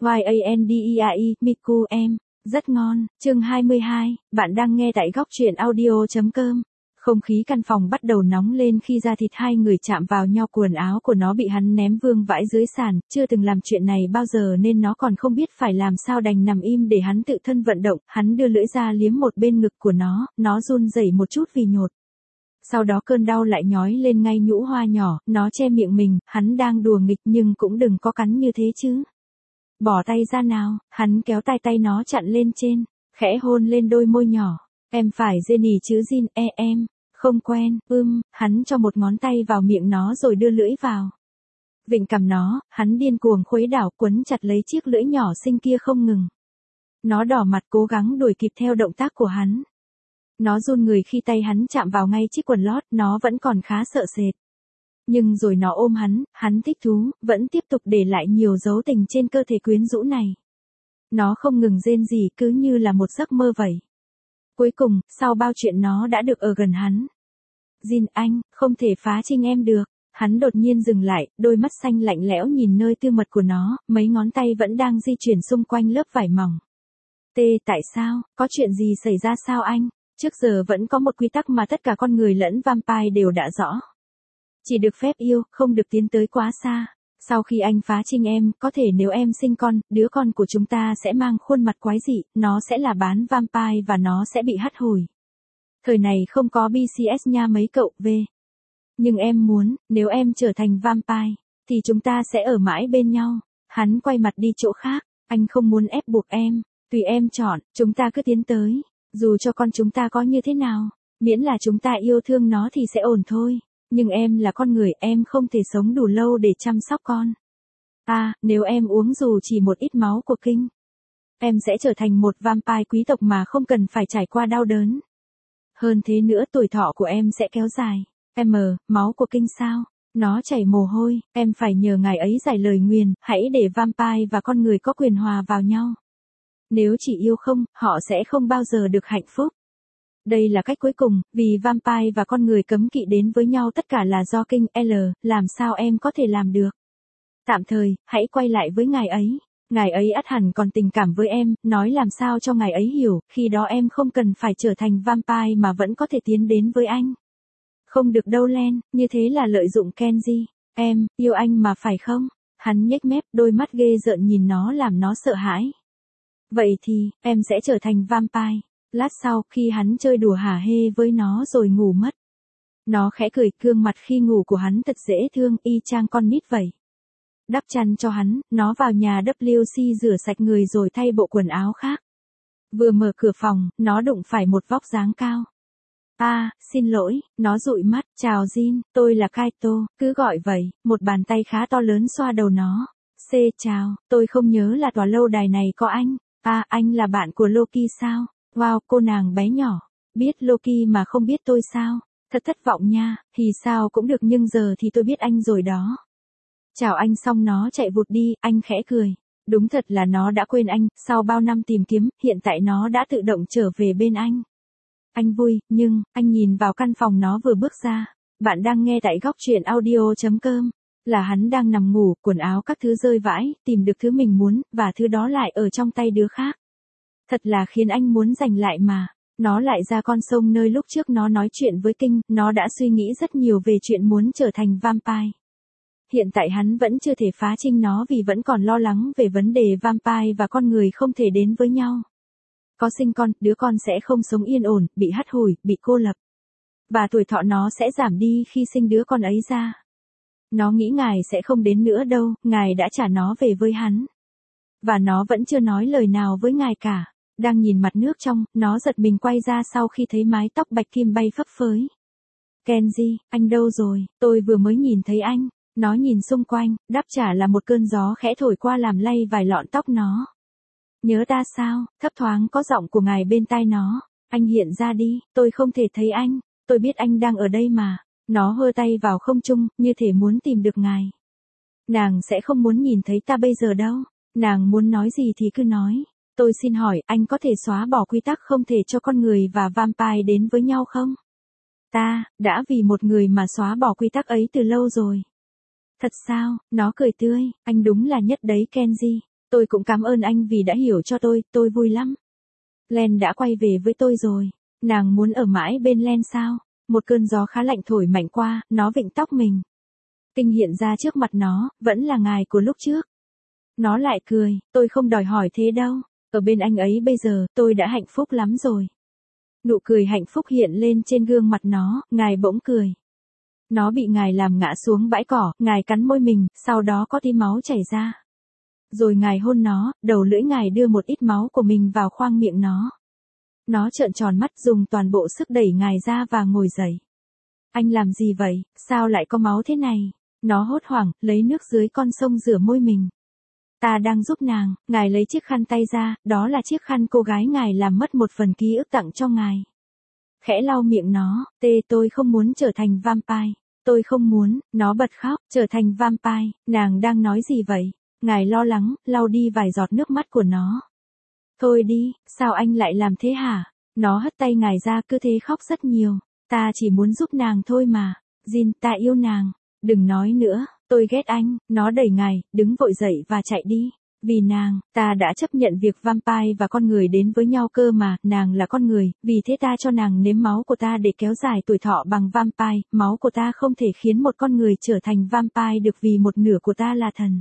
Yandai, Miku em. Rất ngon. Chương 22, bạn đang nghe tại góc truyện audio.com. Không khí căn phòng bắt đầu nóng lên khi da thịt hai người chạm vào nhau, quần áo của nó bị hắn ném vương vãi dưới sàn, chưa từng làm chuyện này bao giờ nên nó còn không biết phải làm sao, đành nằm im để hắn tự thân vận động. Hắn đưa lưỡi ra liếm một bên ngực của nó run rẩy một chút vì nhột. Sau đó cơn đau lại nhói lên ngay nhũ hoa nhỏ, nó che miệng mình, hắn đang đùa nghịch nhưng cũng đừng có cắn như thế chứ. Bỏ tay ra nào, hắn kéo tay nó chặn lên trên, khẽ hôn lên đôi môi nhỏ. Em phải Jenny chứ Jin, em. Không quen, hắn cho một ngón tay vào miệng nó rồi đưa lưỡi vào. Vịnh cằm nó, hắn điên cuồng khuấy đảo, quấn chặt lấy chiếc lưỡi nhỏ xinh kia không ngừng. Nó đỏ mặt cố gắng đuổi kịp theo động tác của hắn. Nó run người khi tay hắn chạm vào ngay chiếc quần lót, nó vẫn còn khá sợ sệt. Nhưng rồi nó ôm hắn thích thú, vẫn tiếp tục để lại nhiều dấu tình trên cơ thể quyến rũ này. Nó không ngừng rên rỉ, cứ như là một giấc mơ vậy. Cuối cùng, sau bao chuyện nó đã được ở gần hắn. Jin, anh, không thể phá trinh em được. Hắn đột nhiên dừng lại, đôi mắt xanh lạnh lẽo nhìn nơi tư mật của nó, mấy ngón tay vẫn đang di chuyển xung quanh lớp vải mỏng. Tại sao, có chuyện gì xảy ra sao anh? Trước giờ vẫn có một quy tắc mà tất cả con người lẫn vampire đều đã rõ. Chỉ được phép yêu, không được tiến tới quá xa. Sau khi anh phá trinh em, có thể nếu em sinh con, đứa con của chúng ta sẽ mang khuôn mặt quái dị, nó sẽ là bán vampire và nó sẽ bị hắt hủi. Thời này không có BCS nha mấy cậu về. Nhưng em muốn, nếu em trở thành vampire, thì chúng ta sẽ ở mãi bên nhau. Hắn quay mặt đi chỗ khác, anh không muốn ép buộc em, tùy em chọn, chúng ta cứ tiến tới. Dù cho con chúng ta có như thế nào, miễn là chúng ta yêu thương nó thì sẽ ổn thôi. Nhưng em là con người, em không thể sống đủ lâu để chăm sóc con. Nếu em uống dù chỉ một ít máu của kinh, em sẽ trở thành một vampire quý tộc mà không cần phải trải qua đau đớn. Hơn thế nữa, tuổi thọ của em sẽ kéo dài. Máu của kinh sao? Nó chảy mồ hôi, em phải nhờ ngài ấy giải lời nguyền, hãy để vampire và con người có quyền hòa vào nhau. Nếu chỉ yêu không, họ sẽ không bao giờ được hạnh phúc. Đây là cách cuối cùng, vì vampire và con người cấm kỵ đến với nhau, tất cả là do kinh làm sao em có thể làm được? Tạm thời, hãy quay lại với ngài ấy. Ngài ấy ắt hẳn còn tình cảm với em, nói làm sao cho ngài ấy hiểu, khi đó em không cần phải trở thành vampire mà vẫn có thể tiến đến với anh. Không được đâu Len, như thế là lợi dụng Kenji. Em, yêu anh mà phải không? Hắn nhếch mép, đôi mắt ghê rợn nhìn nó làm nó sợ hãi. Vậy thì, em sẽ trở thành vampire. Lát sau, khi hắn chơi đùa hả hê với nó rồi ngủ mất. Nó khẽ cười, gương mặt khi ngủ của hắn thật dễ thương, y chang con nít vậy. Đắp chăn cho hắn, nó vào nhà WC rửa sạch người rồi thay bộ quần áo khác. Vừa mở cửa phòng, nó đụng phải một vóc dáng cao. Xin lỗi, nó dụi mắt, chào Jin, tôi là Kaito, cứ gọi vậy, một bàn tay khá to lớn xoa đầu nó. Chào, tôi không nhớ là tòa lâu đài này có anh. Anh là bạn của Loki sao? Wow, cô nàng bé nhỏ, biết Loki mà không biết tôi sao? Thật thất vọng nha, thì sao cũng được nhưng giờ thì tôi biết anh rồi đó. Chào anh xong nó chạy vụt đi, anh khẽ cười. Đúng thật là nó đã quên anh, sau bao năm tìm kiếm, hiện tại nó đã tự động trở về bên anh. Anh vui, nhưng, anh nhìn vào căn phòng nó vừa bước ra. Bạn đang nghe tại góc truyện audio.com. Là hắn đang nằm ngủ, quần áo các thứ rơi vãi, tìm được thứ mình muốn, và thứ đó lại ở trong tay đứa khác. Thật là khiến anh muốn giành lại mà. Nó lại ra con sông nơi lúc trước nó nói chuyện với kinh, nó đã suy nghĩ rất nhiều về chuyện muốn trở thành vampire. Hiện tại hắn vẫn chưa thể phá trinh nó vì vẫn còn lo lắng về vấn đề vampire và con người không thể đến với nhau. Có sinh con, đứa con sẽ không sống yên ổn, bị hắt hủi, bị cô lập. Và tuổi thọ nó sẽ giảm đi khi sinh đứa con ấy ra. Nó nghĩ ngài sẽ không đến nữa đâu, ngài đã trả nó về với hắn. Và nó vẫn chưa nói lời nào với ngài cả. Đang nhìn mặt nước trong, nó giật mình quay ra sau khi thấy mái tóc bạch kim bay phấp phới. Kenji, anh đâu rồi, tôi vừa mới nhìn thấy anh. Nó nhìn xung quanh, đáp trả là một cơn gió khẽ thổi qua làm lay vài lọn tóc nó. Nhớ ta sao, thấp thoáng có giọng của ngài bên tai nó. Anh hiện ra đi, tôi không thể thấy anh, tôi biết anh đang ở đây mà. Nó hơ tay vào không trung, như thể muốn tìm được ngài. Nàng sẽ không muốn nhìn thấy ta bây giờ đâu. Nàng muốn nói gì thì cứ nói. Tôi xin hỏi, anh có thể xóa bỏ quy tắc không thể cho con người và vampire đến với nhau không? Ta, đã vì một người mà xóa bỏ quy tắc ấy từ lâu rồi. Thật sao, nó cười tươi, anh đúng là nhất đấy Kenji. Tôi cũng cảm ơn anh vì đã hiểu cho tôi vui lắm. Len đã quay về với tôi rồi. Nàng muốn ở mãi bên Len sao? Một cơn gió khá lạnh thổi mạnh qua, nó vịnh tóc mình. Kinh hiện ra trước mặt nó, vẫn là ngài của lúc trước. Nó lại cười, tôi không đòi hỏi thế đâu. Ở bên anh ấy bây giờ, tôi đã hạnh phúc lắm rồi. Nụ cười hạnh phúc hiện lên trên gương mặt nó, ngài bỗng cười. Nó bị ngài làm ngã xuống bãi cỏ, ngài cắn môi mình, sau đó có tí máu chảy ra. Rồi ngài hôn nó, đầu lưỡi ngài đưa một ít máu của mình vào khoang miệng nó. Nó trợn tròn mắt dùng toàn bộ sức đẩy ngài ra và ngồi dậy. Anh làm gì vậy, sao lại có máu thế này? Nó hốt hoảng, lấy nước dưới con sông rửa môi mình. Ta đang giúp nàng, ngài lấy chiếc khăn tay ra, đó là chiếc khăn cô gái ngài làm mất một phần ký ức tặng cho ngài. Khẽ lau miệng nó, tôi không muốn trở thành vampire. Tôi không muốn, nó bật khóc, trở thành vampire, nàng đang nói gì vậy? Ngài lo lắng, lau đi vài giọt nước mắt của nó. Thôi đi, sao anh lại làm thế hả? Nó hất tay ngài ra cứ thế khóc rất nhiều. Ta chỉ muốn giúp nàng thôi mà. Jin, ta yêu nàng. Đừng nói nữa, tôi ghét anh. Nó đẩy ngài, đứng vội dậy và chạy đi. Vì nàng, ta đã chấp nhận việc vampire và con người đến với nhau cơ mà, nàng là con người, vì thế ta cho nàng nếm máu của ta để kéo dài tuổi thọ bằng vampire, máu của ta không thể khiến một con người trở thành vampire được vì một nửa của ta là thần.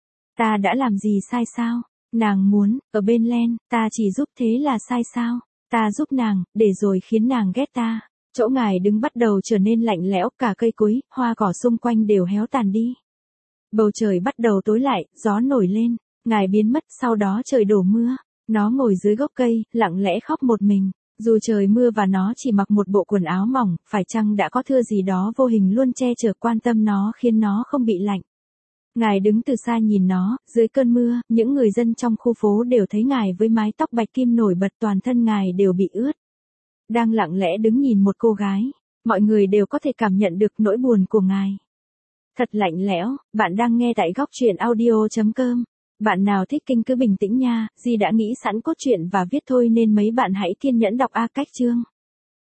Ta đã làm gì sai sao? Nàng muốn, ở bên Len, ta chỉ giúp thế là sai sao? Ta giúp nàng, để rồi khiến nàng ghét ta. Chỗ ngài đứng bắt đầu trở nên lạnh lẽo, cả cây cối, hoa cỏ xung quanh đều héo tàn đi. Bầu trời bắt đầu tối lại, gió nổi lên. Ngài biến mất, sau đó trời đổ mưa. Nó ngồi dưới gốc cây, lặng lẽ khóc một mình. Dù trời mưa và nó chỉ mặc một bộ quần áo mỏng, phải chăng đã có thứ gì đó vô hình luôn che chở quan tâm nó khiến nó không bị lạnh. Ngài đứng từ xa nhìn nó, dưới cơn mưa, những người dân trong khu phố đều thấy ngài với mái tóc bạch kim nổi bật, toàn thân ngài đều bị ướt. Đang lặng lẽ đứng nhìn một cô gái, mọi người đều có thể cảm nhận được nỗi buồn của ngài. Thật lạnh lẽo, bạn đang nghe tại góc truyện audio.com. Bạn nào thích kinh cứ bình tĩnh nha, Di đã nghĩ sẵn cốt truyện và viết thôi nên mấy bạn hãy kiên nhẫn đọc cách chương.